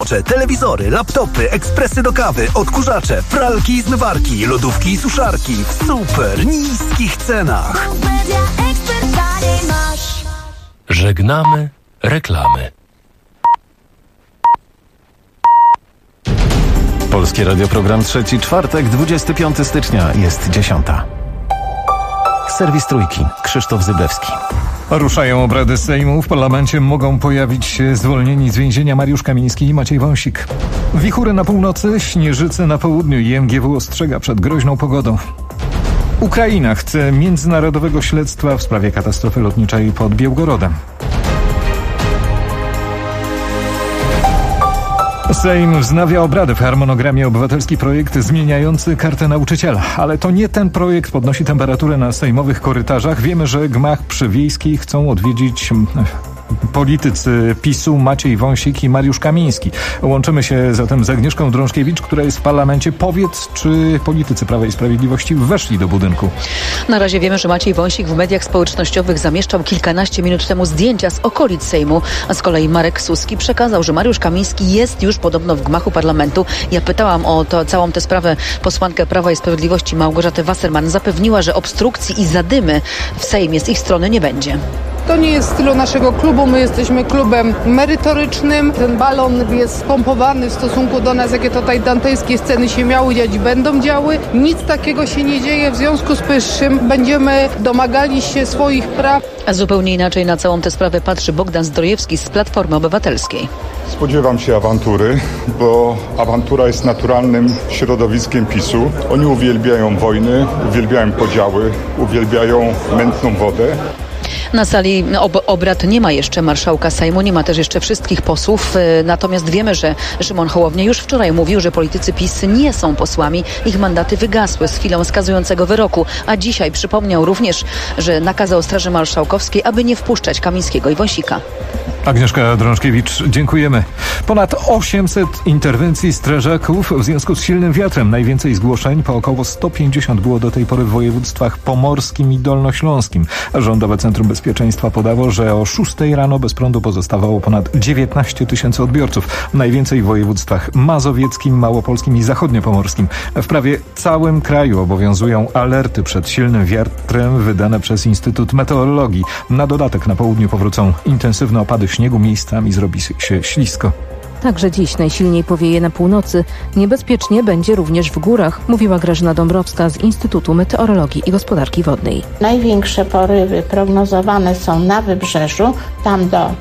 wyświetlacze, telewizory, laptopy, ekspresy do kawy, odkurzacze, pralki i zmywarki, lodówki i suszarki w super niskich cenach. Żegnamy reklamy. Polskie Radio, program trzeci, czwartek, 25 stycznia, jest 10. Serwis Trójki, Krzysztof Zyblewski. Ruszają obrady Sejmu. W parlamencie mogą pojawić się zwolnieni z więzienia Mariusz Kamiński i Maciej Wąsik. Wichury na północy, śnieżyce na południu i MGW ostrzega przed groźną pogodą. Ukraina chce międzynarodowego śledztwa w sprawie katastrofy lotniczej pod Białgorodem. Sejm wznawia obrady. W harmonogramie obywatelski projekt zmieniający kartę nauczyciela. Ale to nie ten projekt podnosi temperaturę na sejmowych korytarzach. Wiemy, że gmach przy Wiejskiej chcą odwiedzić politycy PiS-u Maciej Wąsik i Mariusz Kamiński. Łączymy się zatem z Agnieszką Drążkiewicz, która jest w parlamencie. Powiedz, czy politycy Prawa i Sprawiedliwości weszli do budynku? Na razie wiemy, że Maciej Wąsik w mediach społecznościowych zamieszczał kilkanaście minut temu zdjęcia z okolic Sejmu, a z kolei Marek Suski przekazał, że Mariusz Kamiński jest już podobno w gmachu parlamentu. Ja pytałam o całą tę sprawę posłankę Prawa i Sprawiedliwości Małgorzatę Wasserman. Zapewniła, że obstrukcji i zadymy w Sejmie z ich strony nie będzie. To nie jest w stylu naszego klubu. My jesteśmy klubem merytorycznym. Ten balon jest pompowany w stosunku do nas, jakie tutaj dantejskie sceny się miały dziać i będą działy. Nic takiego się nie dzieje. W związku z powyższym będziemy domagali się swoich praw. A zupełnie inaczej na całą tę sprawę patrzy Bogdan Zdrojewski z Platformy Obywatelskiej. Spodziewam się awantury, bo awantura jest naturalnym środowiskiem PiS-u. Oni uwielbiają wojny, uwielbiają podziały, uwielbiają mętną wodę. Na sali obrad nie ma jeszcze marszałka Sejmu, nie ma też jeszcze wszystkich posłów. Natomiast wiemy, że Szymon Hołownia już wczoraj mówił, że politycy PiS nie są posłami. Ich mandaty wygasły z chwilą skazującego wyroku. A dzisiaj przypomniał również, że nakazał Straży Marszałkowskiej, aby nie wpuszczać Kamińskiego i Wąsika. Agnieszka Drążkiewicz, dziękujemy. Ponad 800 interwencji strażaków w związku z silnym wiatrem. Najwięcej zgłoszeń, po około 150 było do tej pory w województwach pomorskim i dolnośląskim. Rządowe Centrum Bezpieczeństwa podało, że o 6 rano bez prądu pozostawało ponad 19 tysięcy odbiorców. Najwięcej w województwach mazowieckim, małopolskim i zachodniopomorskim. W prawie całym kraju obowiązują alerty przed silnym wiatrem wydane przez Instytut Meteorologii. Na dodatek na południu powrócą intensywne opady śniegu, miejscami zrobi się ślisko. Także dziś najsilniej powieje na północy. Niebezpiecznie będzie również w górach, mówiła Grażyna Dąbrowska z Instytutu Meteorologii i Gospodarki Wodnej. Największe porywy prognozowane są na wybrzeżu, tam do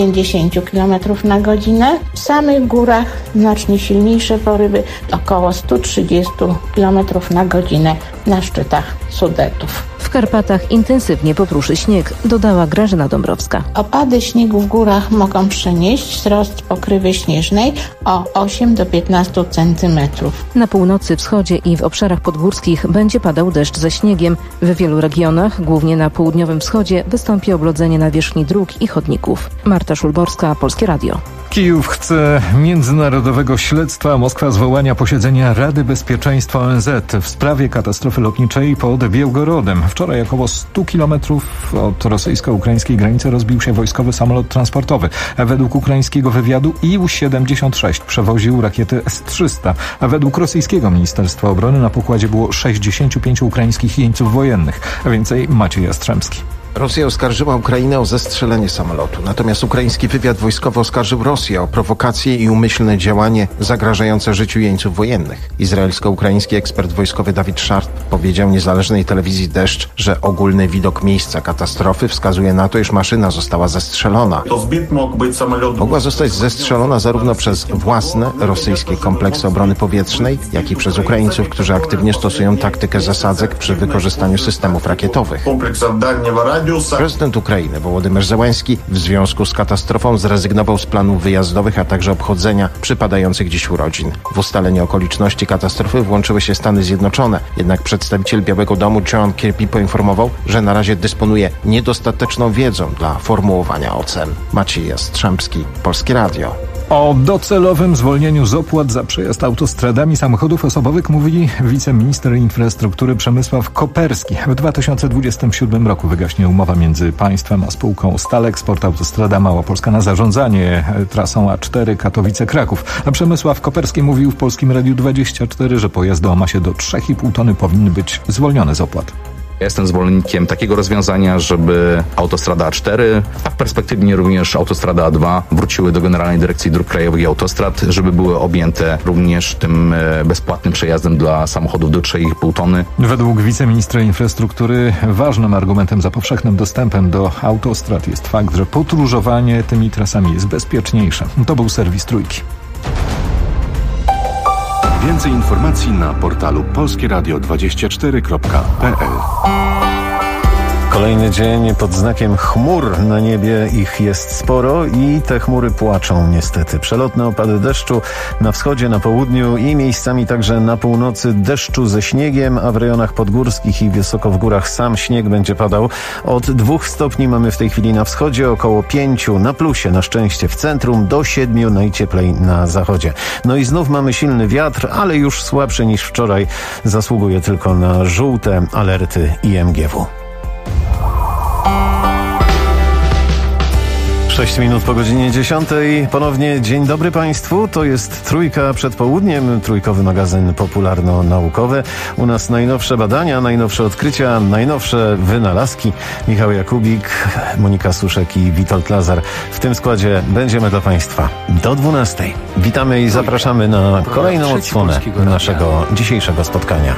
90 km na godzinę. W samych górach znacznie silniejsze porywy, około 130 km na godzinę na szczytach Sudetów. W Karpatach intensywnie popruszy śnieg, dodała Grażyna Dąbrowska. Opady śniegu w górach mogą przynieść wzrost pokrywy śnieżnej o 8 do 15 cm. Na północy, wschodzie i w obszarach podgórskich będzie padał deszcz ze śniegiem. W wielu regionach, głównie na południowym wschodzie, wystąpi oblodzenie nawierzchni dróg i chodników. Marta Szulborska, Polskie Radio. Kijów chce międzynarodowego śledztwa. Moskwa zwołania posiedzenia Rady Bezpieczeństwa ONZ w sprawie katastrofy lotniczej pod Białgorodem. Wczoraj około 100 kilometrów od rosyjsko-ukraińskiej granicy rozbił się wojskowy samolot transportowy. Według ukraińskiego wywiadu Ił-76 przewoził rakiety S-300. A według rosyjskiego Ministerstwa Obrony na pokładzie było 65 ukraińskich jeńców wojennych. A więcej Maciej Jastrzębski. Rosja oskarżyła Ukrainę o zestrzelenie samolotu. Natomiast ukraiński wywiad wojskowy oskarżył Rosję o prowokację i umyślne działanie zagrażające życiu jeńców wojennych. Izraelsko-ukraiński ekspert wojskowy Dawid Szarp powiedział niezależnej telewizji Deszcz, że ogólny widok miejsca katastrofy wskazuje na to, iż maszyna została zestrzelona. Mogła zostać zestrzelona zarówno przez własne rosyjskie kompleksy obrony powietrznej, jak i przez Ukraińców, którzy aktywnie stosują taktykę zasadzek przy wykorzystaniu systemów rakietowych. Prezydent Ukrainy Wołodymyr Zełenski w związku z katastrofą zrezygnował z planów wyjazdowych, a także obchodzenia przypadających dziś urodzin. W ustalenie okoliczności katastrofy włączyły się Stany Zjednoczone, jednak przedstawiciel Białego Domu John Kirby poinformował, że na razie dysponuje niedostateczną wiedzą dla formułowania ocen. Maciej Jastrzębski, Polskie Radio. O docelowym zwolnieniu z opłat za przejazd autostradami samochodów osobowych mówi wiceminister infrastruktury Przemysław Koperski. W 2027 roku wygaśnie umowa między państwem a spółką Stalexport Autostrada Małopolska na zarządzanie trasą A4 Katowice-Kraków. A Przemysław Koperski mówił w Polskim Radiu 24, że pojazdy o masie do 3,5 tony powinny być zwolnione z opłat. Ja jestem zwolennikiem takiego rozwiązania, żeby autostrada A4, a w perspektywie również autostrada A2 wróciły do Generalnej Dyrekcji Dróg Krajowych i Autostrad, żeby były objęte również tym bezpłatnym przejazdem dla samochodów do 3,5 tony. Według wiceministra infrastruktury ważnym argumentem za powszechnym dostępem do autostrad jest fakt, że podróżowanie tymi trasami jest bezpieczniejsze. To był serwis Trójki. Więcej informacji na portalu polskieradio24.pl. Kolejny dzień pod znakiem chmur. Na niebie ich jest sporo i te chmury płaczą niestety. Przelotne opady deszczu na wschodzie, na południu i miejscami także na północy deszczu ze śniegiem, a w rejonach podgórskich i wysoko w górach sam śnieg będzie padał. Od 2 stopni mamy w tej chwili na wschodzie, około 5 na plusie na szczęście w centrum, do 7 najcieplej na zachodzie. No i znów mamy silny wiatr, ale już słabszy niż wczoraj. Zasługuje tylko na żółte alerty IMGW. 6 minut po godzinie 10. Ponownie dzień dobry Państwu. To jest Trójka przed południem, trójkowy magazyn popularno-naukowy. U nas najnowsze badania, najnowsze odkrycia, najnowsze wynalazki. Michał Jakubik, Monika Suszek i Witold Lazar. W tym składzie będziemy dla Państwa do 12. Witamy i zapraszamy na kolejną odsłonę naszego dzisiejszego spotkania.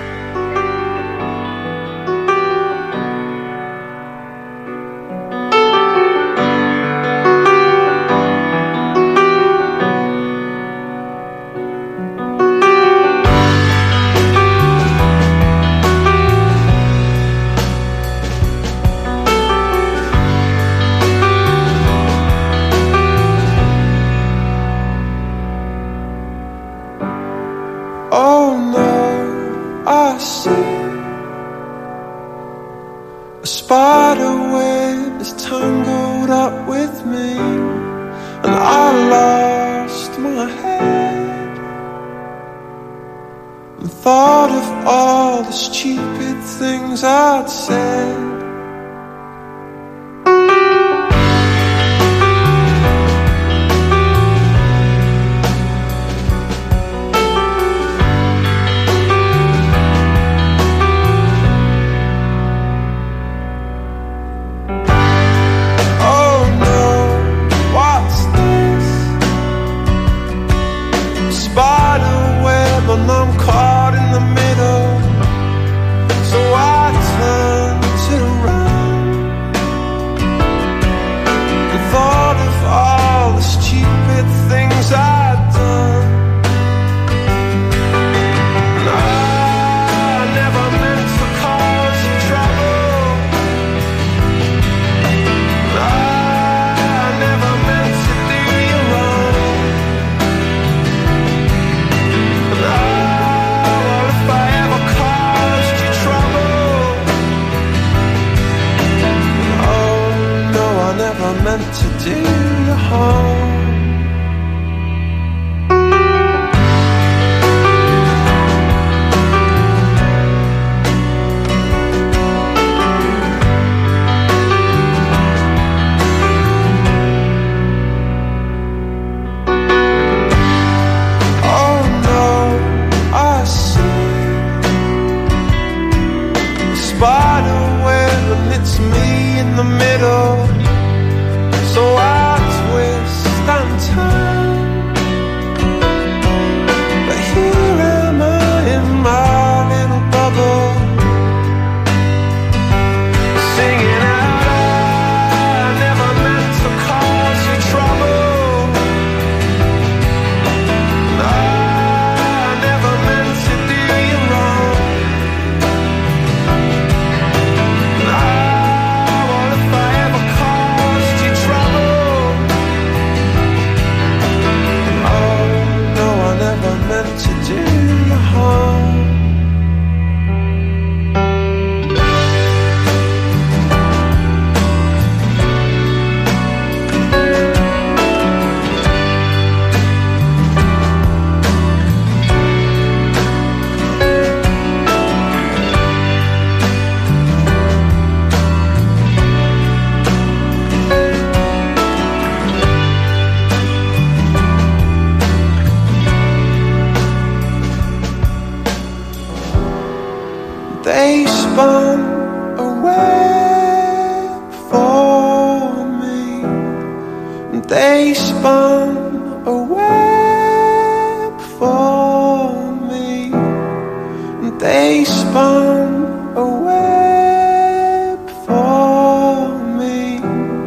spun a web for me. They spun a web for me. They spun a web for me.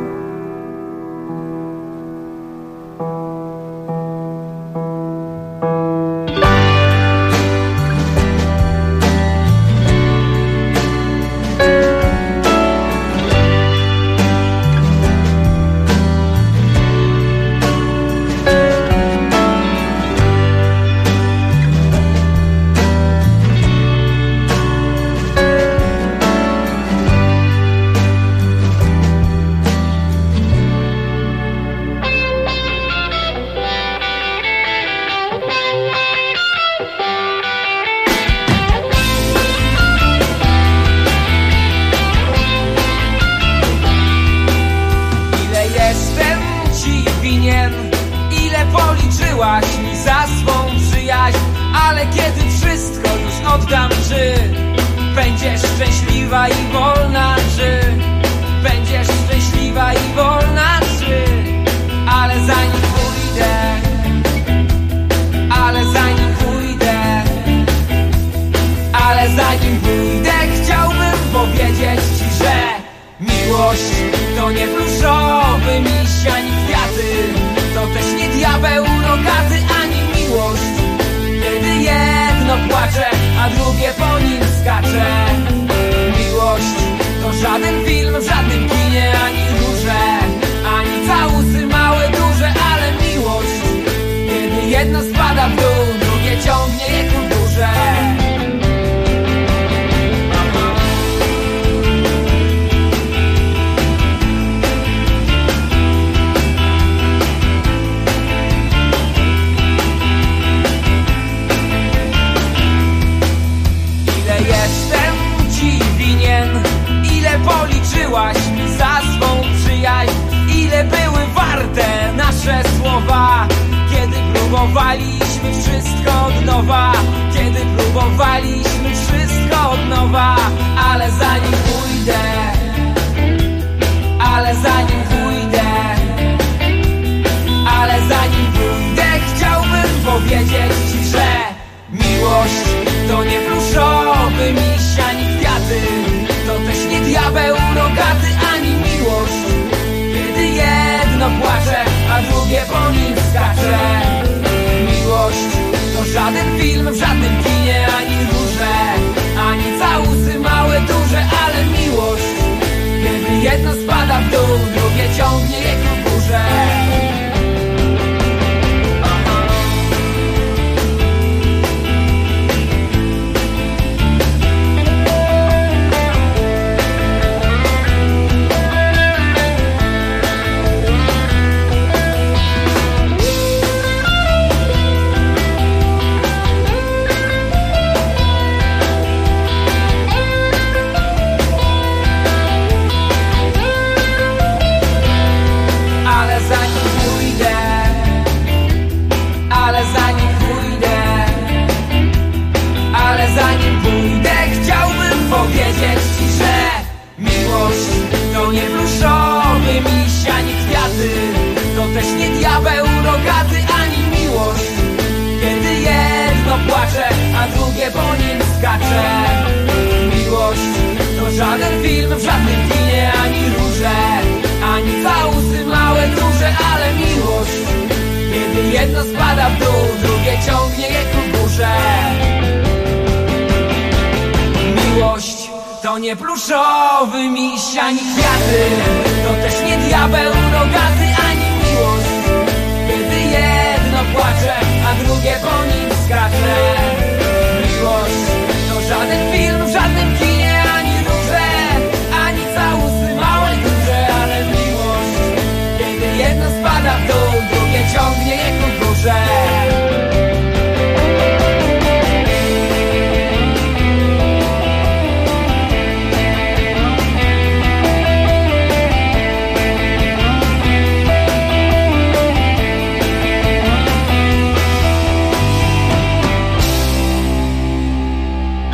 Ile policzyłaś mi za swą przyjaźń, ale kiedy wszystko już oddam, czy będziesz szczęśliwa i wolna, czy będziesz szczęśliwa i wolna, czy ale zanim pójdę, ale zanim pójdę, ale zanim pójdę, chciałbym powiedzieć ci, że miłość to nie pluszowy miś ani kwiaty, to też nie diabeł rogaty, ani miłość, kiedy jedno płacze, a drugie po nim skacze. Miłość to żaden film w żadnym kinie, ani róże, ani całusy małe, duże, ale miłość, kiedy jedno spada w dół, drugie ciągnie je ku górze. Policzyłaś mi za swą przyjaźń, ile były warte nasze słowa, kiedy próbowaliśmy wszystko od nowa, kiedy próbowaliśmy wszystko od nowa, ale zanim pójdę, ale zanim pójdę, ale zanim pójdę, chciałbym powiedzieć ci, że miłość to nie pluszowy miś ani kwiaty, to też nie diabeł rogaty, ani miłość, kiedy jedno płacze, a drugie po nim skacze. Miłość to żaden film w żadnym kinie, ani róże, ani całusy małe, duże, ale miłość, kiedy jedno spada w dół, drugie ciągnie je ku górze. Powiedzieć ci, że miłość to nie pluszowy miś ani kwiaty, to też nie diabeł rogaty, ani miłość, kiedy jedno płacze, a drugie po nim skacze. Miłość to żaden film w żadnym kinie, ani róże, ani całusy małe, duże, ale miłość, kiedy jedno spada w dół, drugie ciągnie je ku górze. Miłość to nie pluszowy miś ani kwiaty, to też nie diabeł rogaty, ani miłość, kiedy jedno płacze, a drugie po nim skacze. Miłość to żaden film w żadnym kinie, ani róże, ani całusy małe, duże, ale miłość, kiedy jedno spada w dół, drugie ciągnie je ku górze.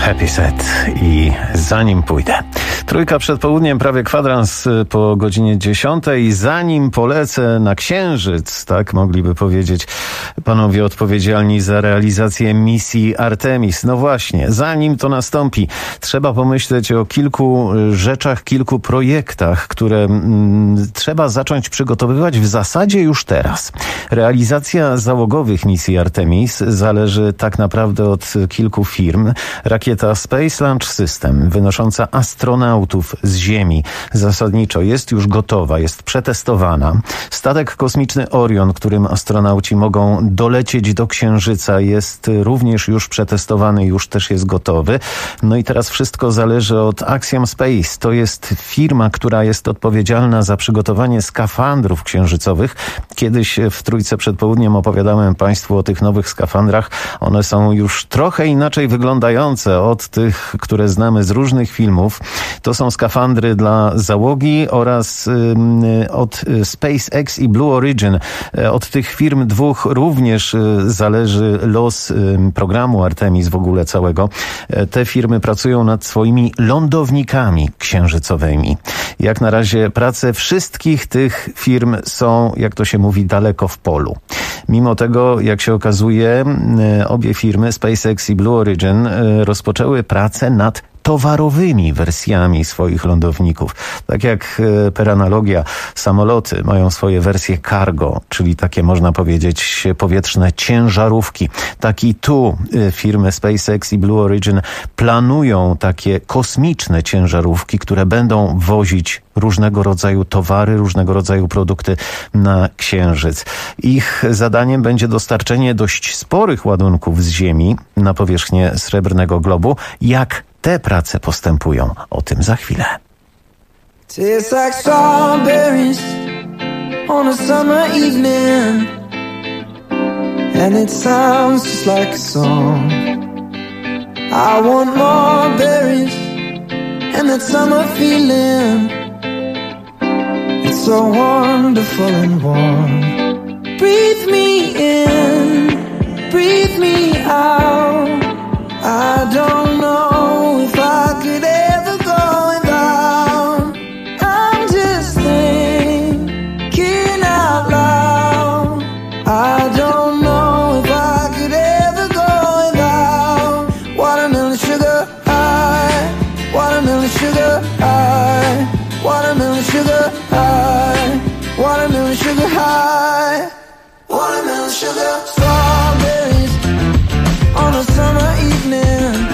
Happy Set i Zanim pójdę. Trójka przed południem, prawie kwadrans po godzinie 10. Zanim polecę na Księżyc, tak mogliby powiedzieć panowie odpowiedzialni za realizację misji Artemis. No właśnie, zanim to nastąpi, trzeba pomyśleć o kilku rzeczach, kilku projektach, które trzeba zacząć przygotowywać w zasadzie już teraz. Realizacja załogowych misji Artemis zależy tak naprawdę od kilku firm. Rakieta Space Launch System, wynosząca astronautów z Ziemi, zasadniczo jest już gotowa, jest przetestowana. Statek kosmiczny Orion, którym astronauci mogą dolecieć do Księżyca, jest również już przetestowany, już też jest gotowy. No i teraz wszystko zależy od Axiom Space. To jest firma, która jest odpowiedzialna za przygotowanie skafandrów księżycowych. Kiedyś w Trójce przed południem opowiadałem Państwu o tych nowych skafandrach. One są już trochę inaczej wyglądające od tych, które znamy z różnych filmów. To są skafandry dla załogi oraz od SpaceX i Blue Origin. Od tych firm dwóch również zależy los programu Artemis w ogóle całego. Te firmy pracują nad swoimi lądownikami księżycowymi. Jak na razie prace wszystkich tych firm są, jak to się mówi, daleko w polu. Mimo tego, jak się okazuje, obie firmy, SpaceX i Blue Origin, rozpoczęły pracę nad towarowymi wersjami swoich lądowników. Tak jak per analogia samoloty mają swoje wersje cargo, czyli takie, można powiedzieć, powietrzne ciężarówki. Tak i tu firmy SpaceX i Blue Origin planują takie kosmiczne ciężarówki, które będą wozić różnego rodzaju towary, różnego rodzaju produkty na Księżyc. Ich zadaniem będzie dostarczenie dość sporych ładunków z Ziemi na powierzchnię Srebrnego Globu. Jak te prace postępują? O tym za chwilę. Tastes like strawberries on a summer evening, and it sounds just like a song. I want more berries and that summer feeling. It's so wonderful and warm. Breathe me in, breathe me out. I don't know if I could ever go without. I'm just thinking out loud. I don't know if I could ever go without. Watermelon sugar high, watermelon sugar high, watermelon sugar high, watermelon sugar high, watermelon sugar. Strawberries on a summer evening,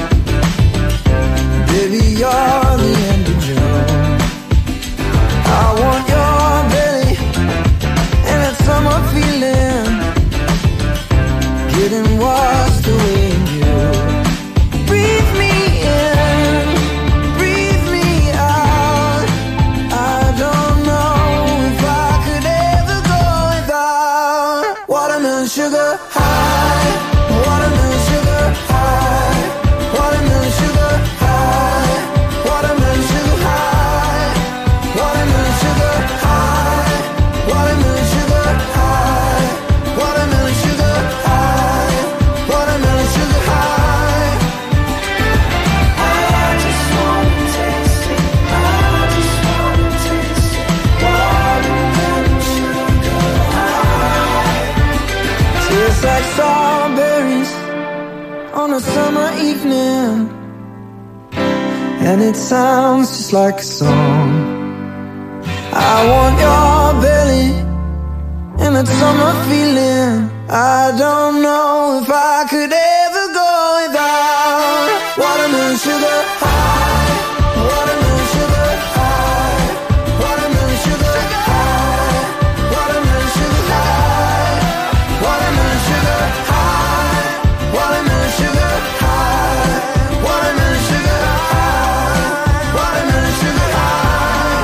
baby, you're the end of June. I want your belly and that summer feeling, getting washed away in you. Breathe me in, breathe me out. I don't know if I could ever go without. Watermelon sugar high, watermelon sugar high, watermelon sugar high, watermelon sugar high, watermelon sugar high, watermelon sugar high, watermelon sugar high, watermelon sugar high. I just wanna taste it, I just wanna taste it, watermelon sugar high. Tastes like strawberries on a summer evening, and it sounds just like a song. I want your belly and that summer feeling. I don't know if I could ever go without. Watermelon sugar high, watermelon sugar high, watermelon sugar high, watermelon sugar high, watermelon sugar high, watermelon sugar high, watermelon sugar high, watermelon sugar high.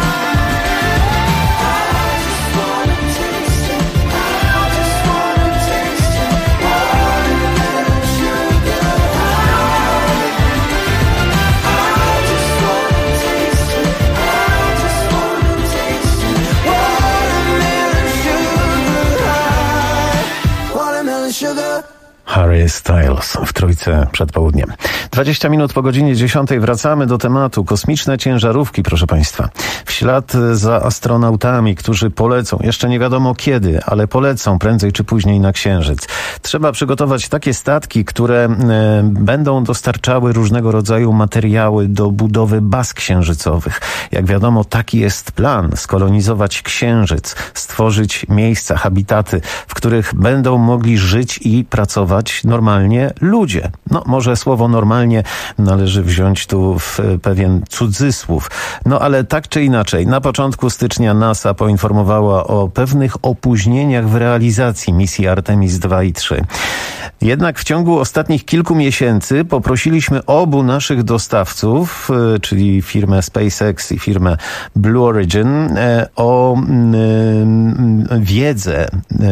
I just wanna taste it, I just wanna taste it, watermelon Harry Styles w Trójce przed południem. 20 minut po godzinie 10 wracamy do tematu kosmiczne ciężarówki, proszę Państwa. W ślad za astronautami, którzy polecą, jeszcze nie wiadomo kiedy, ale polecą prędzej czy później na Księżyc. Trzeba przygotować takie statki, które będą dostarczały różnego rodzaju materiały do budowy baz księżycowych. Jak wiadomo, taki jest plan: skolonizować Księżyc, stworzyć miejsca, habitaty, w których będą mogli żyć i pracować normalnie ludzie. No, może słowo normalnie należy wziąć tu w pewien cudzysłów. No, ale tak czy inaczej, na początku stycznia NASA poinformowała o pewnych opóźnieniach w realizacji misji Artemis II i III. Jednak w ciągu ostatnich kilku miesięcy poprosiliśmy obu naszych dostawców, czyli firmę SpaceX i firmę Blue Origin, o wiedzę,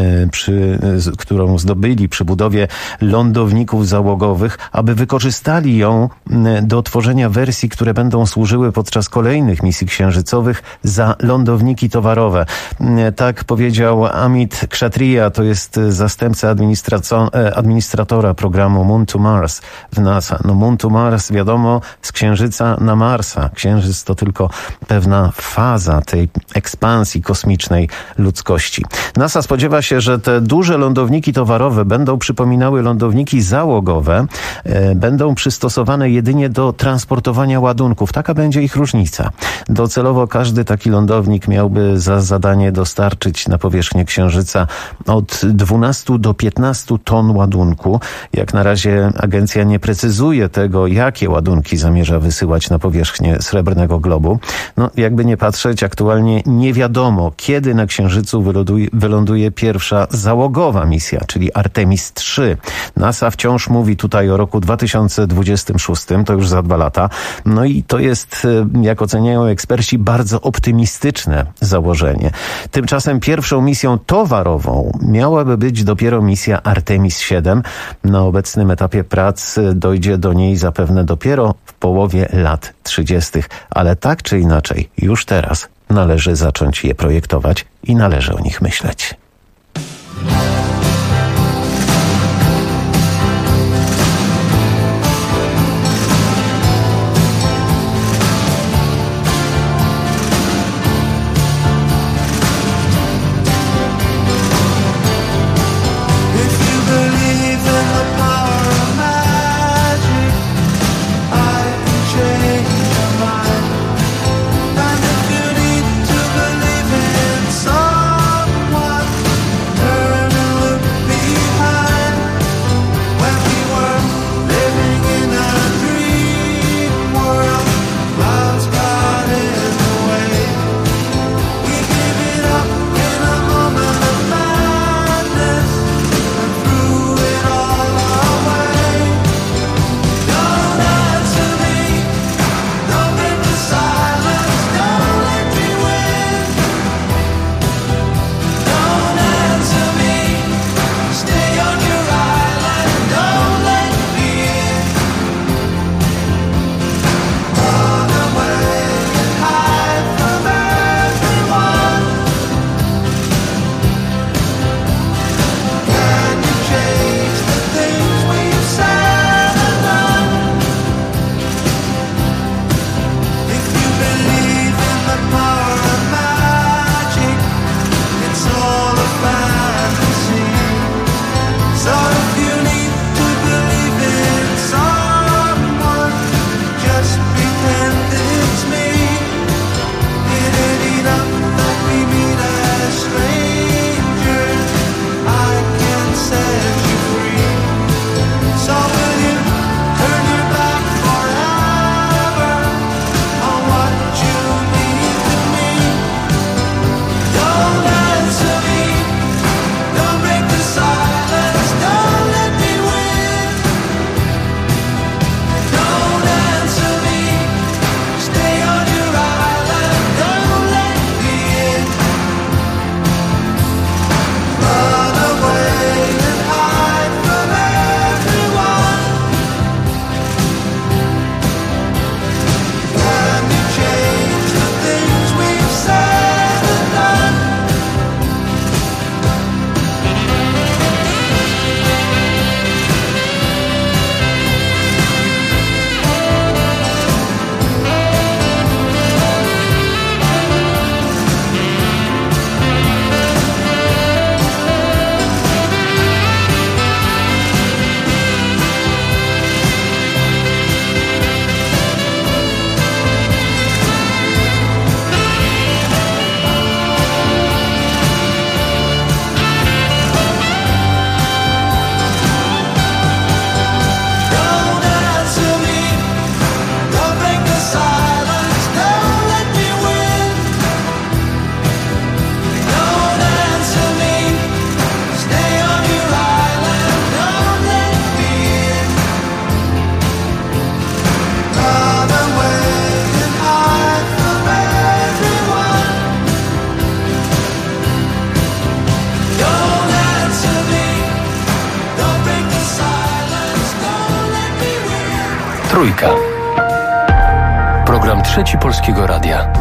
którą zdobyli przy budowie lądowników załogowych, aby wykorzystali ją do tworzenia wersji, które będą służyły podczas kolejnych misji księżycowych za lądowniki towarowe. Tak powiedział Amit Kshatriya, to jest zastępca administratora programu Moon to Mars w NASA. No, Moon to Mars, wiadomo, z Księżyca na Marsa. Księżyc to tylko pewna faza tej ekspansji kosmicznej ludzkości. NASA spodziewa się, że te duże lądowniki towarowe będą przypominały lądowniki załogowe, będą przystosowane jedynie do transportowania ładunków. Taka będzie ich różnica. Docelowo każdy taki lądownik miałby za zadanie dostarczyć na powierzchnię Księżyca od 12 do 15 ton ładunku. Jak na razie agencja nie precyzuje tego, jakie ładunki zamierza wysyłać na powierzchnię Srebrnego Globu. No, jakby nie patrzeć, aktualnie nie wiadomo, kiedy na Księżycu wyląduje pierwsza załogowa misja, czyli Artemis III. NASA wciąż mówi tutaj o roku 2026, to już za 2 lata. No i to jest, jak oceniają eksperci, bardzo optymistyczne założenie. Tymczasem pierwszą misją towarową miałaby być dopiero misja Artemis VII. Na obecnym etapie prac dojdzie do niej zapewne dopiero w połowie lat 30., ale tak czy inaczej, już teraz należy zacząć je projektować i należy o nich myśleć. Turn Trójka. Program Trzeci Polskiego Radia.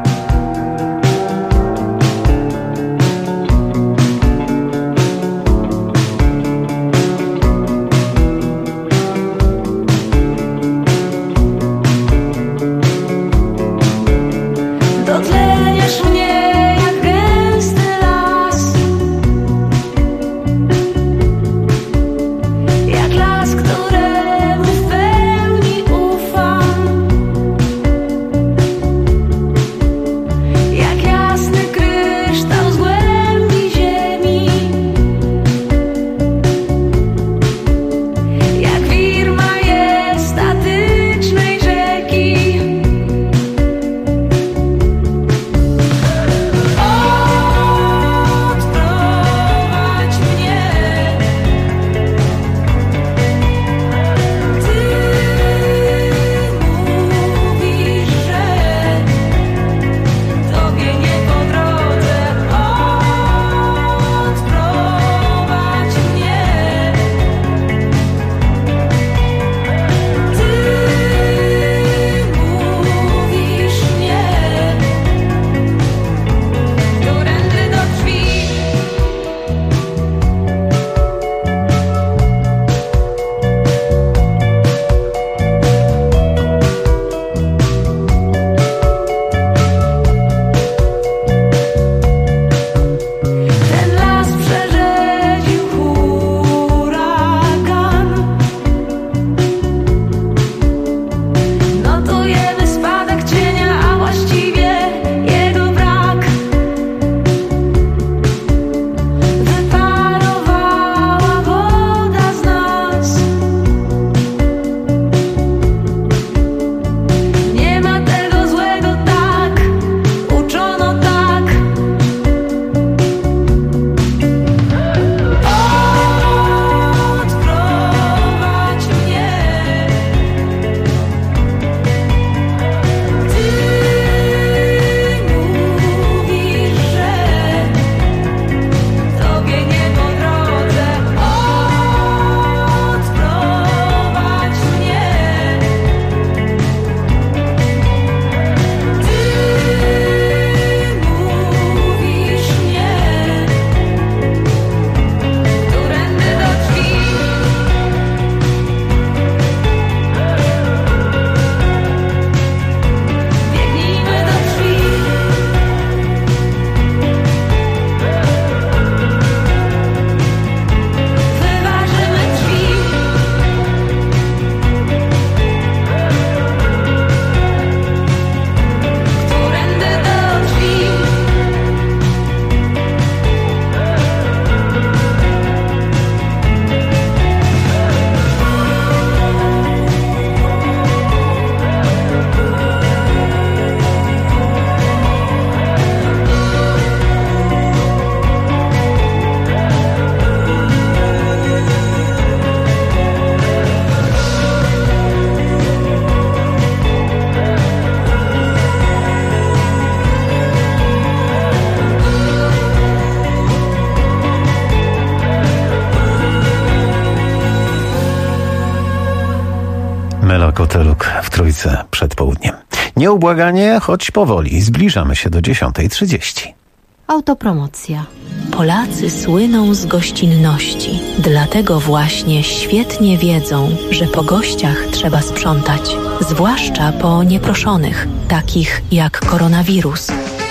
Mela Koteluk w Trójce przed południem. Nieubłaganie, choć powoli. Zbliżamy się do 10:30. Autopromocja. Polacy słyną z gościnności. Dlatego właśnie świetnie wiedzą, że po gościach trzeba sprzątać. Zwłaszcza po nieproszonych, takich jak koronawirus.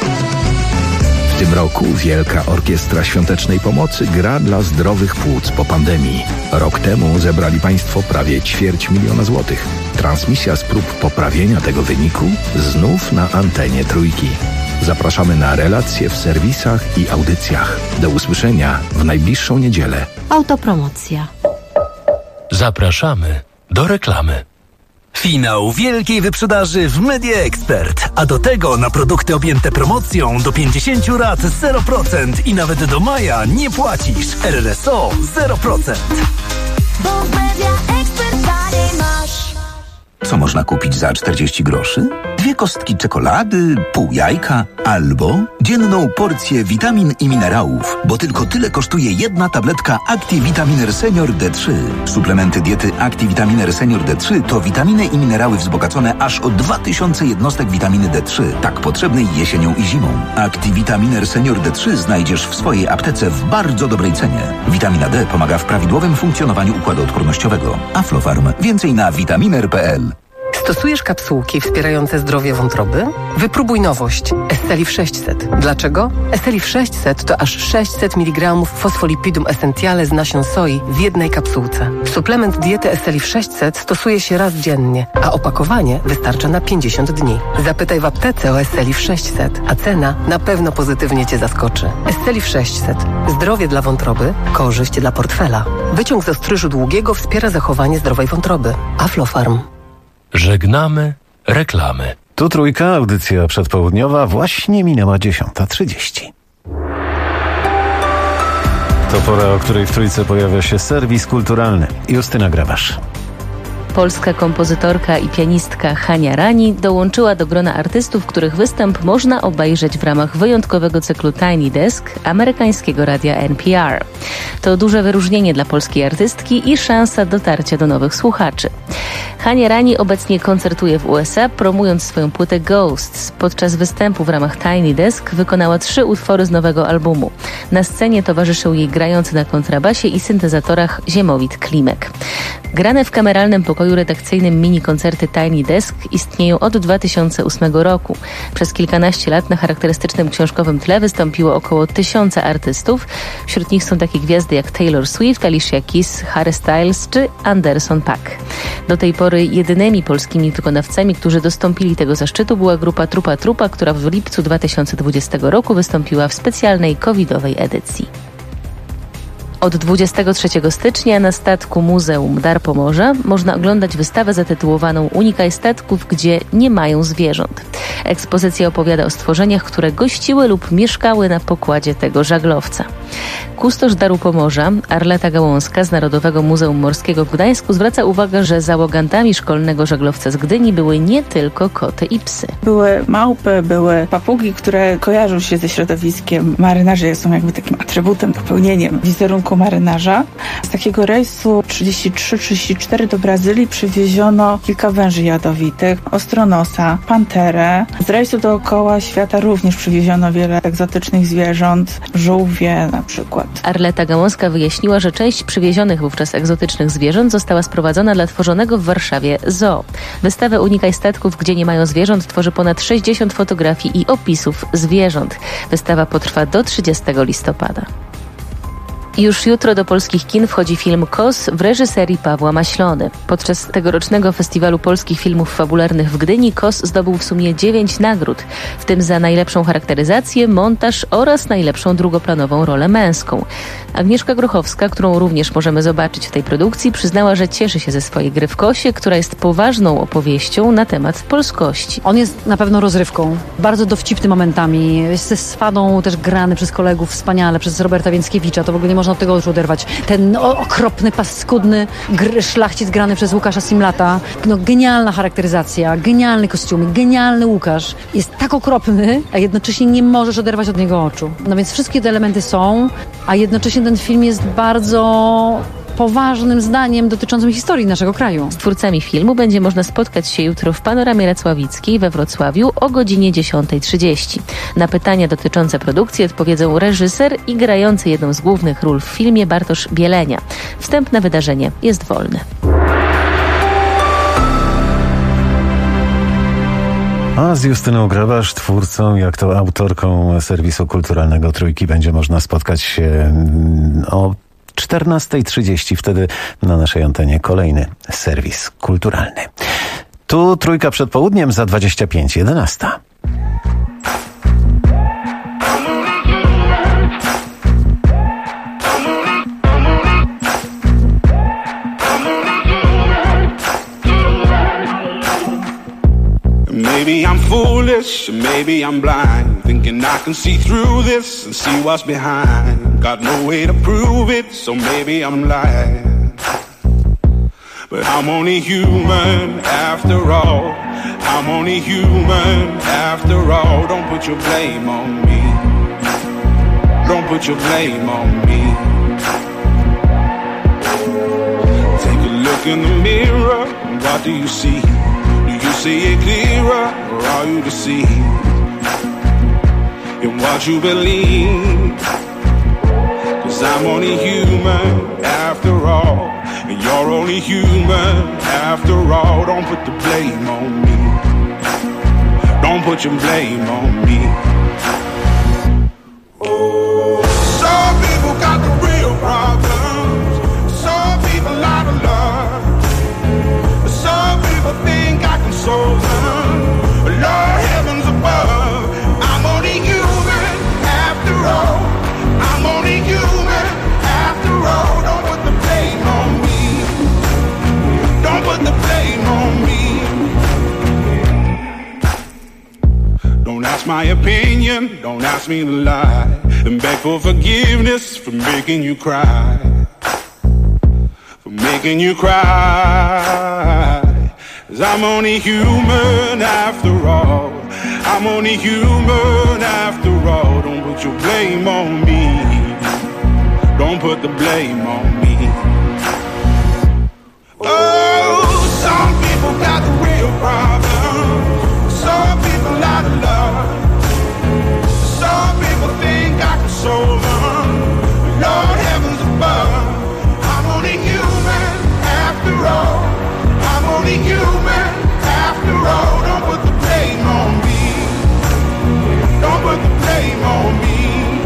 W tym roku Wielka Orkiestra Świątecznej Pomocy gra dla zdrowych płuc po pandemii. Rok temu zebrali Państwo prawie 250 000 złotych. Transmisja z prób poprawienia tego wyniku znów na antenie Trójki. Zapraszamy na relacje w serwisach i audycjach. Do usłyszenia w najbliższą niedzielę. Autopromocja. Zapraszamy do reklamy. Finał wielkiej wyprzedaży w Media Expert. A do tego na produkty objęte promocją do 50 rat 0% i nawet do maja nie płacisz. RRSO 0%. Bo w Media Expert taniej masz. Co można kupić za 40 groszy? 2 kostki czekolady, pół jajka albo dzienną porcję witamin i minerałów, bo tylko tyle kosztuje jedna tabletka ActiVitaminer Senior D3. Suplementy diety ActiVitaminer Senior D3 to witaminy i minerały wzbogacone aż o 2000 jednostek witaminy D3, tak potrzebnej jesienią i zimą. ActiVitaminer Senior D3 znajdziesz w swojej aptece w bardzo dobrej cenie. Witamina D pomaga w prawidłowym funkcjonowaniu układu odpornościowego. Aflofarm. Więcej na vitaminer.pl. Stosujesz kapsułki wspierające zdrowie wątroby? Wypróbuj nowość Estelif 600. Dlaczego? Estelif 600 to aż 600 mg fosfolipidum essentiale z nasion soi w jednej kapsułce. Suplement diety Estelif 600 stosuje się raz dziennie, a opakowanie wystarcza na 50 dni. Zapytaj w aptece o Estelif 600, a cena na pewno pozytywnie Cię zaskoczy. Estelif 600. Zdrowie dla wątroby, korzyść dla portfela. Wyciąg z ostryżu długiego wspiera zachowanie zdrowej wątroby. Aflofarm. Żegnamy reklamy. Tu Trójka, audycja przedpołudniowa, właśnie minęła 10:30. To pora, o której w Trójce pojawia się serwis kulturalny. Justyna Grabasz. Polska kompozytorka i pianistka Hania Rani dołączyła do grona artystów, których występ można obejrzeć w ramach wyjątkowego cyklu Tiny Desk amerykańskiego radia NPR. To duże wyróżnienie dla polskiej artystki i szansa dotarcia do nowych słuchaczy. Hania Rani obecnie koncertuje w USA, promując swoją płytę Ghosts. Podczas występu w ramach Tiny Desk wykonała 3 utwory z nowego albumu. Na scenie towarzyszył jej grający na kontrabasie i syntezatorach Ziemowit Klimek. Grane w kameralnym pokoju redakcyjnym mini-koncerty Tiny Desk istnieją od 2008 roku. Przez kilkanaście lat na charakterystycznym książkowym tle wystąpiło około 1000 artystów. Wśród nich są takie gwiazdy jak Taylor Swift, Alicia Keys, Harry Styles czy Anderson .Paak. Do tej pory jedynymi polskimi wykonawcami, którzy dostąpili tego zaszczytu, była grupa Trupa Trupa, która w lipcu 2020 roku wystąpiła w specjalnej covidowej edycji. Od 23 stycznia na statku Muzeum Dar Pomorza można oglądać wystawę zatytułowaną Unikaj statków, gdzie nie mają zwierząt. Ekspozycja opowiada o stworzeniach, które gościły lub mieszkały na pokładzie tego żaglowca. Kustosz Daru Pomorza, Arleta Gałązka z Narodowego Muzeum Morskiego w Gdańsku zwraca uwagę, że załogantami szkolnego żaglowca z Gdyni były nie tylko koty i psy. Były małpy, były papugi, które kojarzą się ze środowiskiem. Marynarze są jakby takim atrybutem, dopełnieniem wizerunku marynarza. Z takiego rejsu 33-34 do Brazylii przywieziono kilka węży jadowitych, ostronosa, panterę. Z rejsu dookoła świata również przywieziono wiele egzotycznych zwierząt, żółwie na przykład. Arleta Gałązka wyjaśniła, że część przywiezionych wówczas egzotycznych zwierząt została sprowadzona dla tworzonego w Warszawie zoo. Wystawę Unikaj statków, gdzie nie mają zwierząt tworzy ponad 60 fotografii i opisów zwierząt. Wystawa potrwa do 30 listopada. Już jutro do polskich kin wchodzi film KOS w reżyserii Pawła Maślony. Podczas tegorocznego Festiwalu Polskich Filmów Fabularnych w Gdyni KOS zdobył w sumie 9 nagród, w tym za najlepszą charakteryzację, montaż oraz najlepszą drugoplanową rolę męską. Agnieszka Grochowska, którą również możemy zobaczyć w tej produkcji, przyznała, że cieszy się ze swojej gry w KOS-ie, która jest poważną opowieścią na temat polskości. On jest na pewno rozrywką, bardzo dowcipny momentami, jest ze swadą też grany przez kolegów wspaniale, przez Roberta Więckiewicza, to w ogóle nie można od tego oczu oderwać. Ten okropny, paskudny szlachcic grany przez Łukasza Simlata. No, genialna charakteryzacja, genialny kostiumy, genialny Łukasz. Jest tak okropny, a jednocześnie nie możesz oderwać od niego oczu. No więc wszystkie te elementy są, a jednocześnie ten film jest bardzo poważnym zdaniem dotyczącym historii naszego kraju. Z twórcami filmu będzie można spotkać się jutro w Panoramie Racławickiej we Wrocławiu o godzinie 10:30. Na pytania dotyczące produkcji odpowiedzą reżyser i grający jedną z głównych ról w filmie Bartosz Bielenia. Wstęp na wydarzenie jest wolny. A z Justyną Grabasz, twórcą, jak to autorką serwisu kulturalnego Trójki, będzie można spotkać się o 14:30. Wtedy na naszej antenie kolejny serwis kulturalny. Tu Trójka przed południem, za 25:11. Maybe I'm foolish, maybe I'm blind, thinking I can see through this and see what's behind. Got no way to prove it, so maybe I'm lying. But I'm only human after all, I'm only human after all. Don't put your blame on me. Don't put your blame on me. Take a look in the mirror. What do you see? Do you see it clearer, or are you deceived in what you believe? 'Cause I'm only human after all, and you're only human after all. Don't put the blame on me. Don't put your blame on me. Some people got the real problems. Some people out of love. Some people think I can solve them. Lord, heavens above, I'm only human after all. I'm only human after all. Don't put the blame on me. Don't put the blame on me. Don't ask my opinion, don't ask me to lie, and beg for forgiveness for making you cry. For making you cry. 'Cause I'm only human after all. I'm only human after all. Don't put your blame on me. Don't put the blame on me. Oh, some people got the real problem. Some people out of love. Some people think I can solve them. Lord, heavens above, I'm only human after all. I'm only human after all. Don't put the blame on me. Don't put the blame on me.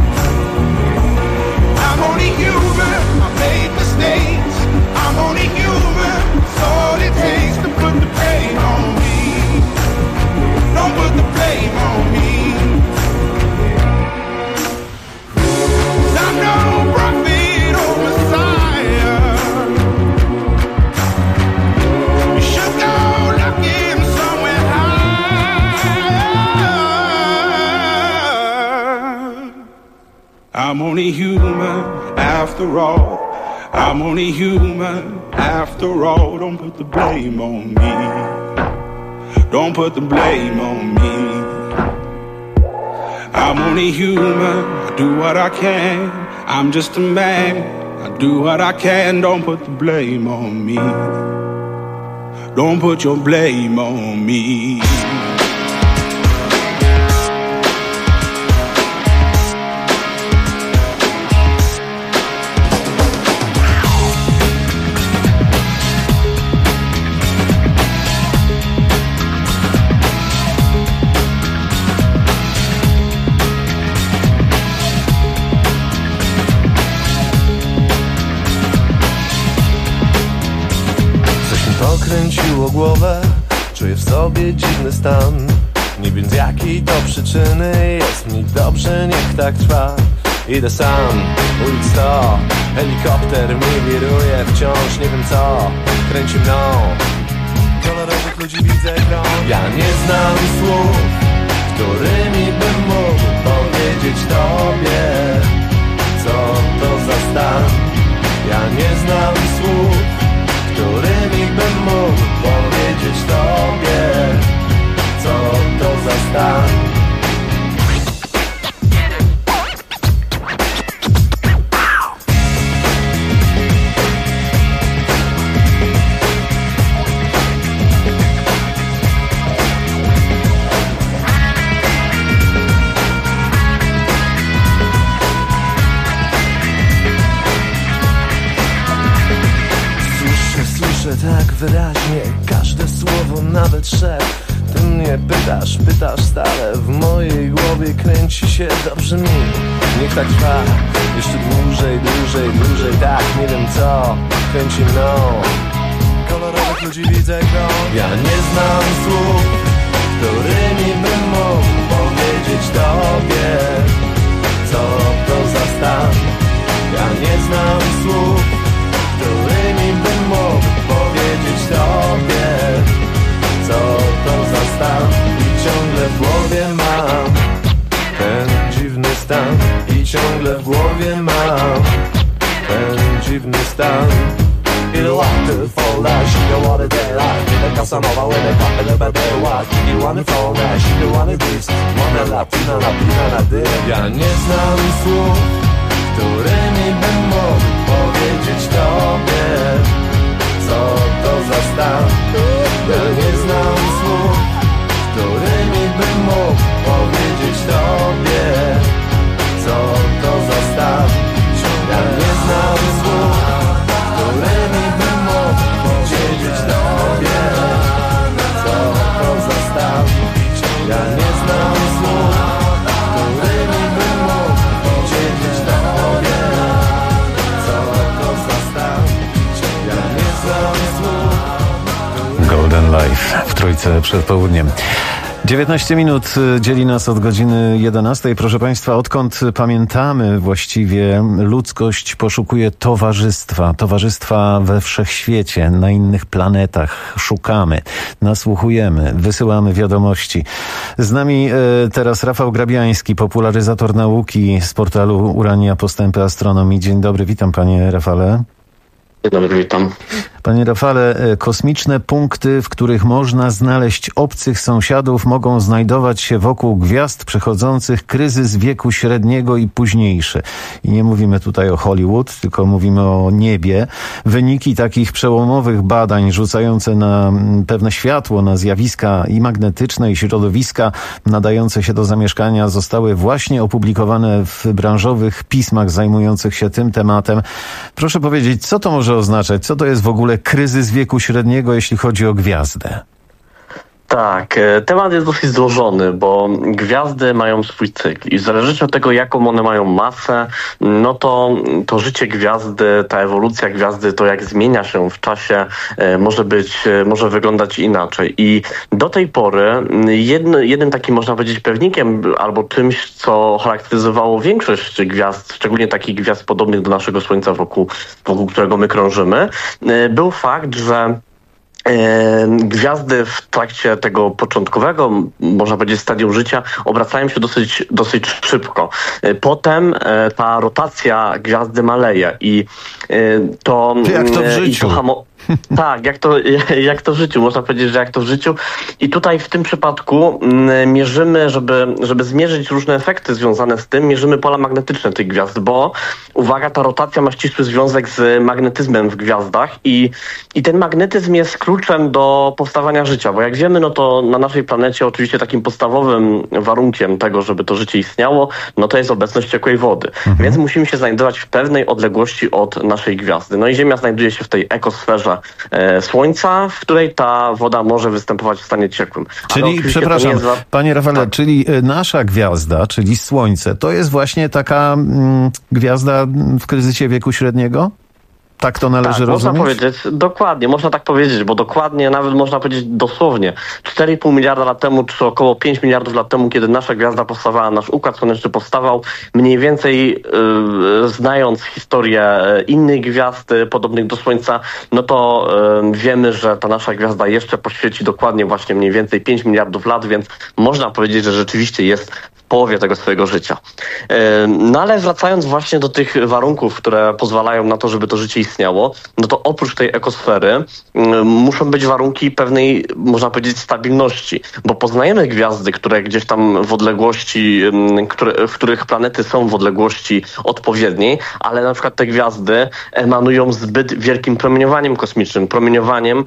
I'm only human. I made mistakes. I'm only human. It's all it takes to put the blame on me. Don't put the blame on me. 'Cause I'm no prophet or Messiah. You should go looking somewhere high. I'm only human after all. I'm only human after all. Don't put the blame on me. Don't put the blame on me. I'm only human, I do what I can. I'm just a man, I do what I can. Don't put the blame on me. Don't put your blame on me. Kręciło głowę, czuję w sobie dziwny stan. Nie wiem z jakiej to przyczyny, jest mi dobrze, niech tak trwa. Idę sam, ulic 100, helikopter mi wiruje wciąż, nie wiem co kręci mną. Kolorowych ludzi widzę grom. Ja nie znam słów, którymi bym mógł powiedzieć tobie, co to za stan. Ja nie znam słów, którymi bym mógł powiedzieć tobie, co to za stan. Tak wyraźnie, każde słowo, nawet szep. Ty mnie pytasz stale. W mojej głowie kręci się, dobrze mi. Niech tak trwa, jeszcze dłużej, tak, nie wiem co kręci mną. Kolorowych ludzi widzę grom. Ja nie znam słów, którymi bym mógł powiedzieć tobie, co to za stan. Ja nie znam słów, którymi bym mógł powiedzieć tobie, co to za stan. I ciągle w głowie mam ten dziwny stan. I ciągle w głowie mam ten dziwny stan. I the waterfall, I should know what it is like. Casanova with a cup and a better watch. You wanna fall rash, you wanna this, wanna latina, ja nie znam słów, którymi bym mógł powiedzieć tobie, co to za stan. Ja nie znam słów, którymi bym mógł powiedzieć tobie, co to za stan. Ja nie znam słów, którymi bym mógł powiedzieć tobie, co to za stan. Ja nie znam słów, którymi bym mógł powiedzieć tobie, co to za stan. Ja nie znam słów. Golden Life w Trójce przed południem. 19 minut dzieli nas od godziny 11. Proszę Państwa, odkąd pamiętamy właściwie, ludzkość poszukuje towarzystwa we wszechświecie, na innych planetach. Szukamy, nasłuchujemy, wysyłamy wiadomości. Z nami teraz Rafał Grabiański, popularyzator nauki z portalu Urania Postępy Astronomii. Dzień dobry, witam Panie Rafale. Dzień dobry, witam. Panie Rafale, kosmiczne punkty, w których można znaleźć obcych sąsiadów, mogą znajdować się wokół gwiazd przechodzących kryzys wieku średniego i późniejszy. I nie mówimy tutaj o Hollywood, tylko mówimy o niebie. Wyniki takich przełomowych badań rzucające na pewne światło, na zjawiska i magnetyczne, i środowiska nadające się do zamieszkania zostały właśnie opublikowane w branżowych pismach zajmujących się tym tematem. Proszę powiedzieć, co to może oznaczać? Co to jest w ogóle kryzys wieku średniego, jeśli chodzi o gwiazdę? Tak, temat jest dosyć złożony, bo gwiazdy mają swój cykl i w zależności od tego, jaką one mają masę, no to życie gwiazdy, ta ewolucja gwiazdy, to jak zmienia się w czasie, może wyglądać inaczej. I do tej pory jednym takim, można powiedzieć, pewnikiem albo czymś, co charakteryzowało większość gwiazd, szczególnie takich gwiazd podobnych do naszego Słońca, wokół którego my krążymy, był fakt, że gwiazdy w trakcie tego początkowego, można powiedzieć, stadium życia obracają się dosyć szybko. Potem ta rotacja gwiazdy maleje i to... Jak to w życiu. Tak, jak to w życiu. Można powiedzieć, że jak to w życiu. I tutaj w tym przypadku mierzymy, żeby zmierzyć różne efekty związane z tym, mierzymy pola magnetyczne tych gwiazd, bo uwaga, ta rotacja ma ścisły związek z magnetyzmem w gwiazdach i ten magnetyzm jest kluczem do powstawania życia, bo jak wiemy, no to na naszej planecie oczywiście takim podstawowym warunkiem tego, żeby to życie istniało, no to jest obecność ciekłej wody. Więc musimy się znajdować w pewnej odległości od naszej gwiazdy. No i Ziemia znajduje się w tej ekosferze Słońca, w której ta woda może występować w stanie ciekłym. Czyli, przepraszam, panie Rafale, tak. Czyli nasza gwiazda, czyli Słońce, to jest właśnie taka gwiazda w kryzysie wieku średniego? Tak to należy rozumieć? Można powiedzieć, dokładnie, można tak powiedzieć, bo dokładnie, nawet można powiedzieć dosłownie, 4,5 miliarda lat temu, czy około 5 miliardów lat temu, kiedy nasza gwiazda powstawała, nasz Układ Słoneczny powstawał, mniej więcej znając historię innych gwiazd podobnych do Słońca, no to wiemy, że ta nasza gwiazda jeszcze poświeci dokładnie właśnie mniej więcej 5 miliardów lat, więc można powiedzieć, że rzeczywiście jest w połowie tego swojego życia. No ale wracając właśnie do tych warunków, które pozwalają na to, żeby to życie istniało, no to oprócz tej ekosfery muszą być warunki pewnej, można powiedzieć, stabilności, bo poznajemy gwiazdy, które gdzieś tam w odległości, w których planety są w odległości odpowiedniej, ale na przykład te gwiazdy emanują zbyt wielkim promieniowaniem kosmicznym, promieniowaniem,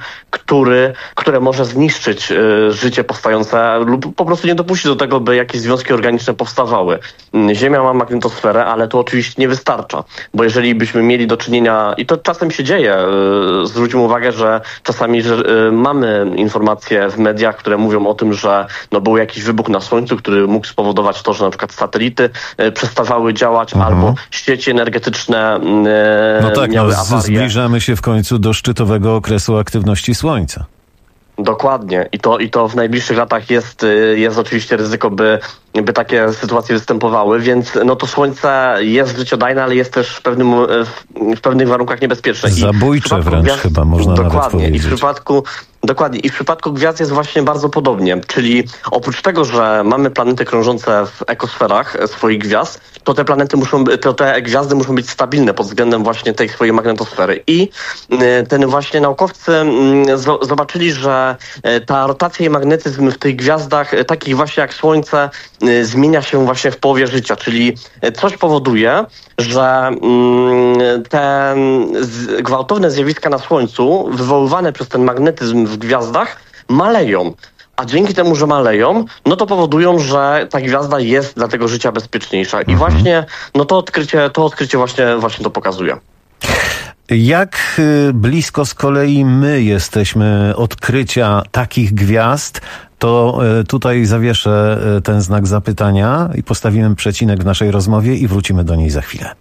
które może zniszczyć życie powstające lub po prostu nie dopuścić do tego, by jakieś związki organiczne powstawały. Ziemia ma magnetosferę, ale to oczywiście nie wystarcza, bo jeżeli byśmy mieli do czynienia, i to czasem się dzieje, zwróćmy uwagę, że czasami mamy informacje w mediach, które mówią o tym, że był jakiś wybuch na Słońcu, który mógł spowodować to, że na przykład satelity przestawały działać albo sieci energetyczne miały awarię. Zbliżamy się w końcu do szczytowego okresu aktywności Słońca. Dokładnie. I to w najbliższych latach jest oczywiście ryzyko, by takie sytuacje występowały, więc no to Słońce jest życiodajne, ale jest też w pewnych warunkach niebezpieczne. Zabójcze wręcz chyba można nawet powiedzieć. I w Dokładnie. I w przypadku gwiazd jest właśnie bardzo podobnie. Czyli oprócz tego, że mamy planety krążące w ekosferach swoich gwiazd, to te gwiazdy muszą być stabilne pod względem właśnie tej swojej magnetosfery. I właśnie naukowcy zobaczyli, że ta rotacja i magnetyzm w tych gwiazdach, takich właśnie jak Słońce, zmienia się właśnie w połowie życia. Czyli coś powoduje, że te gwałtowne zjawiska na Słońcu wywoływane przez ten magnetyzm w gwiazdach maleją. A dzięki temu, że maleją, no to powodują, że ta gwiazda jest dla tego życia bezpieczniejsza. I właśnie to odkrycie właśnie to pokazuje. Jak blisko z kolei my jesteśmy odkrycia takich gwiazd, to tutaj zawieszę ten znak zapytania i postawimy przecinek w naszej rozmowie i wrócimy do niej za chwilę.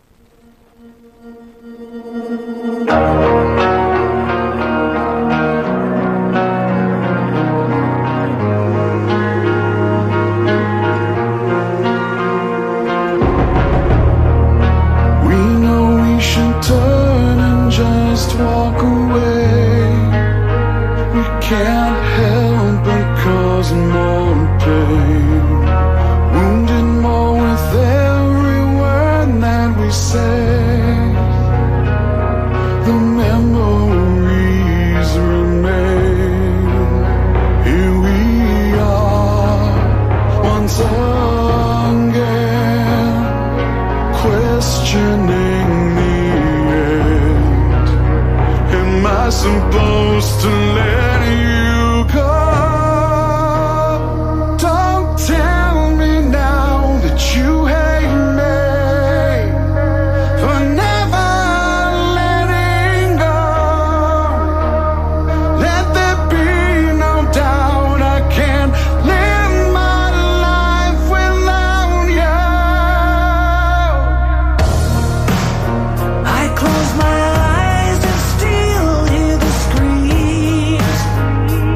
Walk away. We can't help but cause more pain. Wounded more with every word that we say. The memories remain. Here we are once again, questioning the end. Am I supposed to let you go? Don't tell me now that you hate me for never letting go. Let there be no doubt I can't live my life without you. I close my eyes and still hear the screams.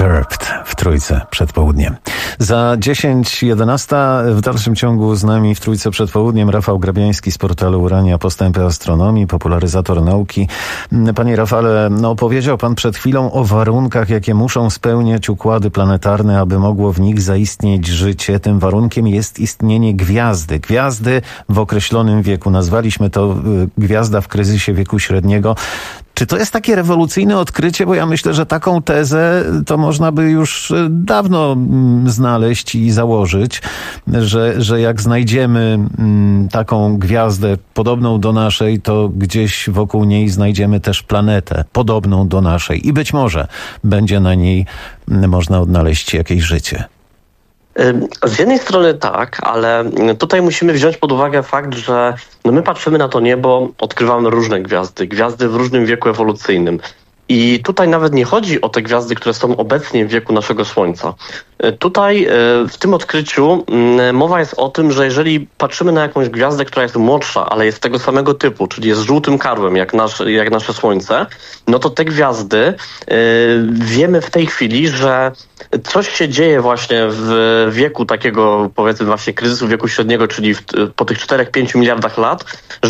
Disturbed w Trójce przed południem. Za 10:11 w dalszym ciągu z nami w Trójce przed południem Rafał Grabiański z portalu Urania Postępy Astronomii, popularyzator nauki. Panie Rafale, powiedział pan przed chwilą o warunkach, jakie muszą spełniać układy planetarne, aby mogło w nich zaistnieć życie. Tym warunkiem jest istnienie gwiazdy. Gwiazdy w określonym wieku. Nazwaliśmy to gwiazda w kryzysie wieku średniego. Czy to jest takie rewolucyjne odkrycie? Bo ja myślę, że taką tezę to można by już dawno znaleźć i założyć, że jak znajdziemy taką gwiazdę podobną do naszej, to gdzieś wokół niej znajdziemy też planetę podobną do naszej i być może będzie na niej można odnaleźć jakieś życie. Z jednej strony tak, ale tutaj musimy wziąć pod uwagę fakt, że my patrzymy na to niebo, odkrywamy różne gwiazdy w różnym wieku ewolucyjnym. I tutaj nawet nie chodzi o te gwiazdy, które są obecnie w wieku naszego Słońca. Tutaj w tym odkryciu mowa jest o tym, że jeżeli patrzymy na jakąś gwiazdę, która jest młodsza, ale jest tego samego typu, czyli jest żółtym karłem jak nasze Słońce, no to te gwiazdy wiemy w tej chwili, że coś się dzieje właśnie w wieku takiego, powiedzmy właśnie kryzysu wieku średniego, czyli po tych 4-5 miliardach lat,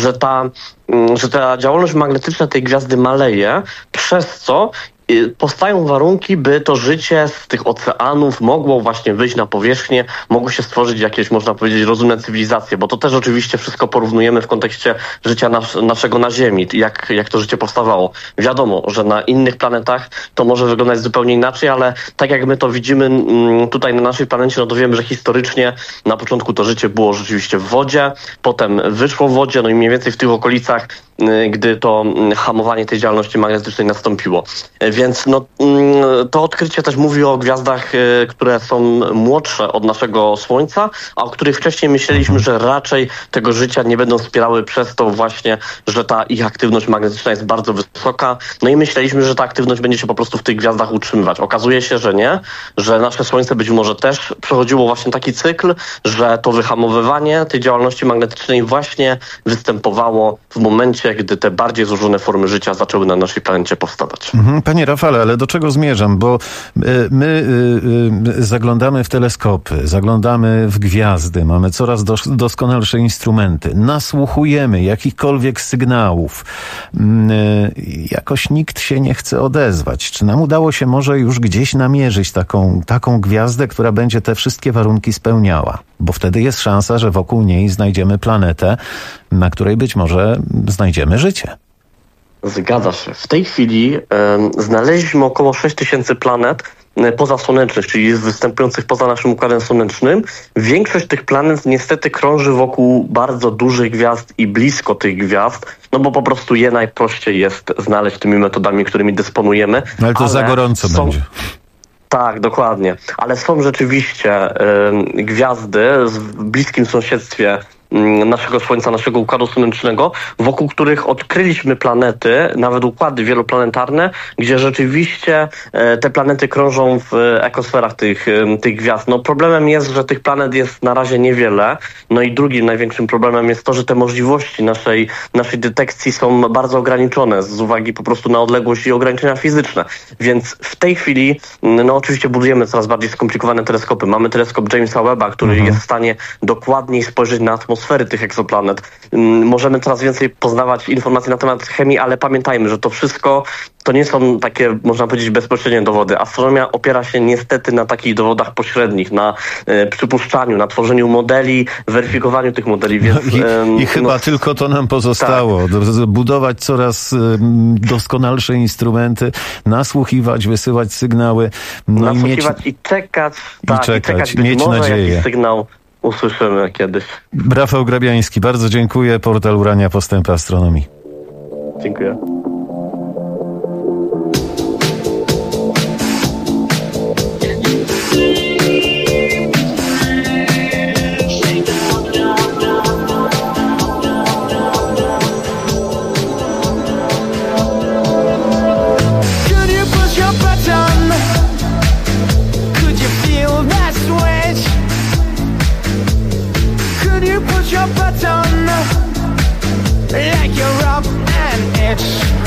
że ta działalność magnetyczna tej gwiazdy maleje, przez co powstają warunki, by to życie z tych oceanów mogło właśnie wyjść na powierzchnię, mogło się stworzyć jakieś, można powiedzieć, rozumne cywilizacje, bo to też oczywiście wszystko porównujemy w kontekście życia naszego na Ziemi, jak to życie powstawało. Wiadomo, że na innych planetach to może wyglądać zupełnie inaczej, ale tak jak my to widzimy tutaj na naszej planecie, no to wiemy, że historycznie na początku to życie było rzeczywiście w wodzie, potem wyszło w wodzie, no i mniej więcej w tych okolicach, gdy to hamowanie tej działalności magnetycznej nastąpiło. Więc to odkrycie też mówi o gwiazdach, które są młodsze od naszego Słońca, a o których wcześniej myśleliśmy, że raczej tego życia nie będą wspierały przez to właśnie, że ta ich aktywność magnetyczna jest bardzo wysoka. No i myśleliśmy, że ta aktywność będzie się po prostu w tych gwiazdach utrzymywać. Okazuje się, że nie, że nasze Słońce być może też przechodziło właśnie taki cykl, że to wyhamowywanie tej działalności magnetycznej właśnie występowało w momencie, gdy te bardziej złożone formy życia zaczęły na naszej planecie powstawać. Panie Rafale, ale do czego zmierzam? Bo my zaglądamy w teleskopy, zaglądamy w gwiazdy, mamy coraz doskonalsze instrumenty, nasłuchujemy jakichkolwiek sygnałów. Jakoś nikt się nie chce odezwać. Czy nam udało się może już gdzieś namierzyć taką gwiazdę, która będzie te wszystkie warunki spełniała? Bo wtedy jest szansa, że wokół niej znajdziemy planetę, na której być może znajdziemy życie. Zgadza się. W tej chwili znaleźliśmy około 6000 planet pozasłonecznych, czyli występujących poza naszym Układem Słonecznym. Większość tych planet niestety krąży wokół bardzo dużych gwiazd i blisko tych gwiazd, no bo po prostu je najprościej jest znaleźć tymi metodami, którymi dysponujemy. Ale to za gorąco będzie. Tak, dokładnie. Ale są rzeczywiście gwiazdy w bliskim sąsiedztwie naszego Słońca, naszego Układu Słonecznego, wokół których odkryliśmy planety, nawet układy wieloplanetarne, gdzie rzeczywiście te planety krążą w ekosferach tych gwiazd. No problemem jest, że tych planet jest na razie niewiele. No i drugim największym problemem jest to, że te możliwości naszej detekcji są bardzo ograniczone z uwagi po prostu na odległość i ograniczenia fizyczne. Więc w tej chwili, no oczywiście budujemy coraz bardziej skomplikowane teleskopy. Mamy teleskop Jamesa Webba, który jest w stanie dokładniej spojrzeć na atmosferę tych egzoplanet. Możemy coraz więcej poznawać informacji na temat chemii, ale pamiętajmy, że to wszystko to nie są takie, można powiedzieć, bezpośrednie dowody. Astronomia opiera się niestety na takich dowodach pośrednich, na przypuszczaniu, na tworzeniu modeli, weryfikowaniu tych modeli. Więc, I chyba tylko to nam pozostało. Tak. Budować coraz doskonalsze instrumenty, nasłuchiwać, wysyłać sygnały. Nasłuchiwać i czekać. Mieć nadzieję. Jakiś sygnał usłyszymy kiedyś. Rafał Grabiański, bardzo dziękuję. Portal Urania Postępy Astronomii. Dziękuję. Your button like you're up and itch.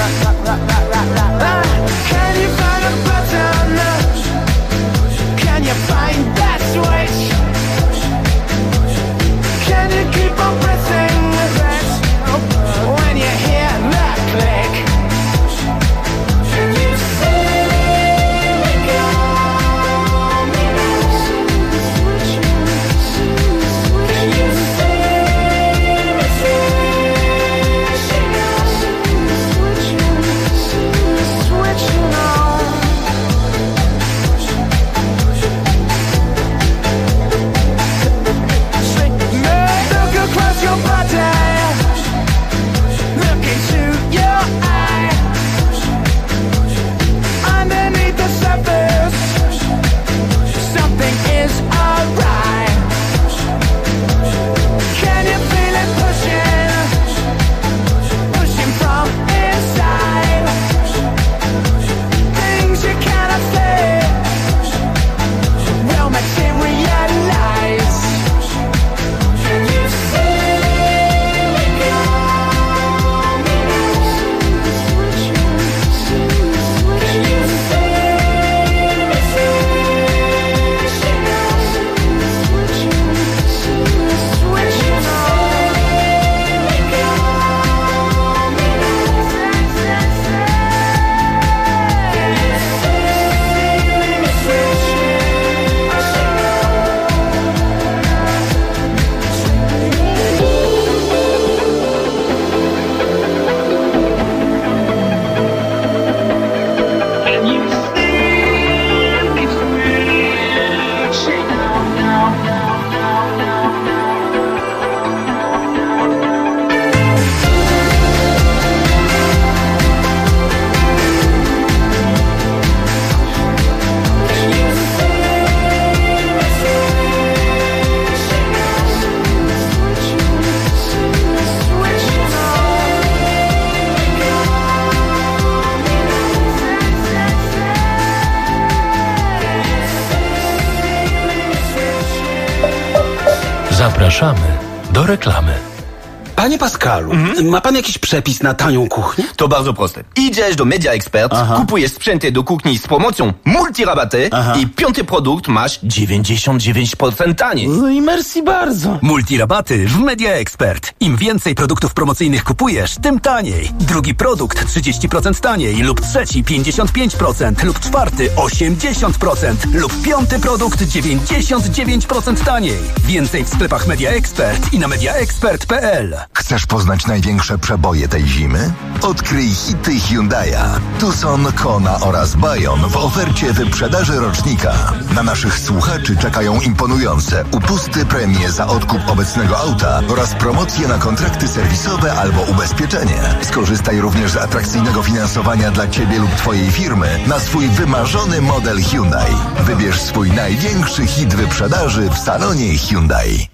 Zapraszamy do reklamy. Panie Pascalu, ma pan jakiś przepis na tanią kuchnię? To bardzo proste. Idziesz do Media Expert, kupujesz sprzęty do kuchni z promocją multirabaty i 5. produkt masz 99% taniej. No i merci bardzo. Multirabaty w Media Expert. Im więcej produktów promocyjnych kupujesz, tym taniej. Drugi produkt 30% taniej lub trzeci 55% lub czwarty 80% lub 5. produkt 99% taniej. Więcej w sklepach Media Expert i na mediaexpert.pl. Chcesz poznać największe przeboje tej zimy? Odkryj hity Hyundai'a. Tucson, Kona oraz Bayon w ofercie wyprzedaży rocznika. Na naszych słuchaczy czekają imponujące upusty, premie za odkup obecnego auta oraz promocje na kontrakty serwisowe albo ubezpieczenie. Skorzystaj również z atrakcyjnego finansowania dla Ciebie lub Twojej firmy na swój wymarzony model Hyundai. Wybierz swój największy hit wyprzedaży w salonie Hyundai.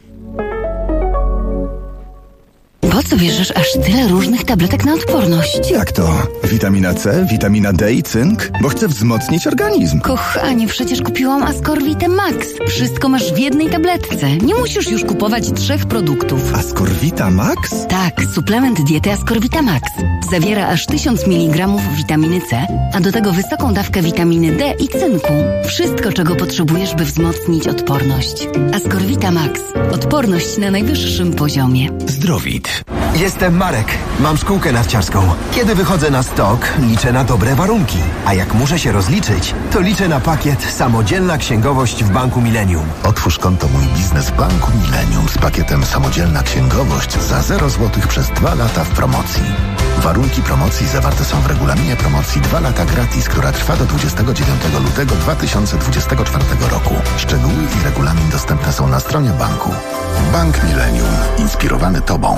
Po co bierzesz aż tyle różnych tabletek na odporność? Jak to? Witamina C, witamina D i cynk? Bo chcę wzmocnić organizm. Kochanie, przecież kupiłam Ascorvitę Max. Wszystko masz w jednej tabletce. Nie musisz już kupować 3 produktów. Ascorvita Max? Tak, suplement diety Ascorvita Max. Zawiera aż 1000 mg witaminy C, a do tego wysoką dawkę witaminy D i cynku. Wszystko, czego potrzebujesz, by wzmocnić odporność. Ascorvita Max. Odporność na najwyższym poziomie. Zdrowit. Jestem Marek. Mam szkółkę narciarską. Kiedy wychodzę na stok, liczę na dobre warunki. A jak muszę się rozliczyć, to liczę na pakiet Samodzielna Księgowość w Banku Millennium. Otwórz konto Mój Biznes w Banku Millennium z pakietem Samodzielna Księgowość za 0 zł przez 2 lata w promocji. Warunki promocji zawarte są w regulaminie promocji 2 lata gratis, która trwa do 29 lutego 2024 roku. Szczegóły i regulamin dostępne są na stronie banku. Bank Millennium. Inspirowany Tobą.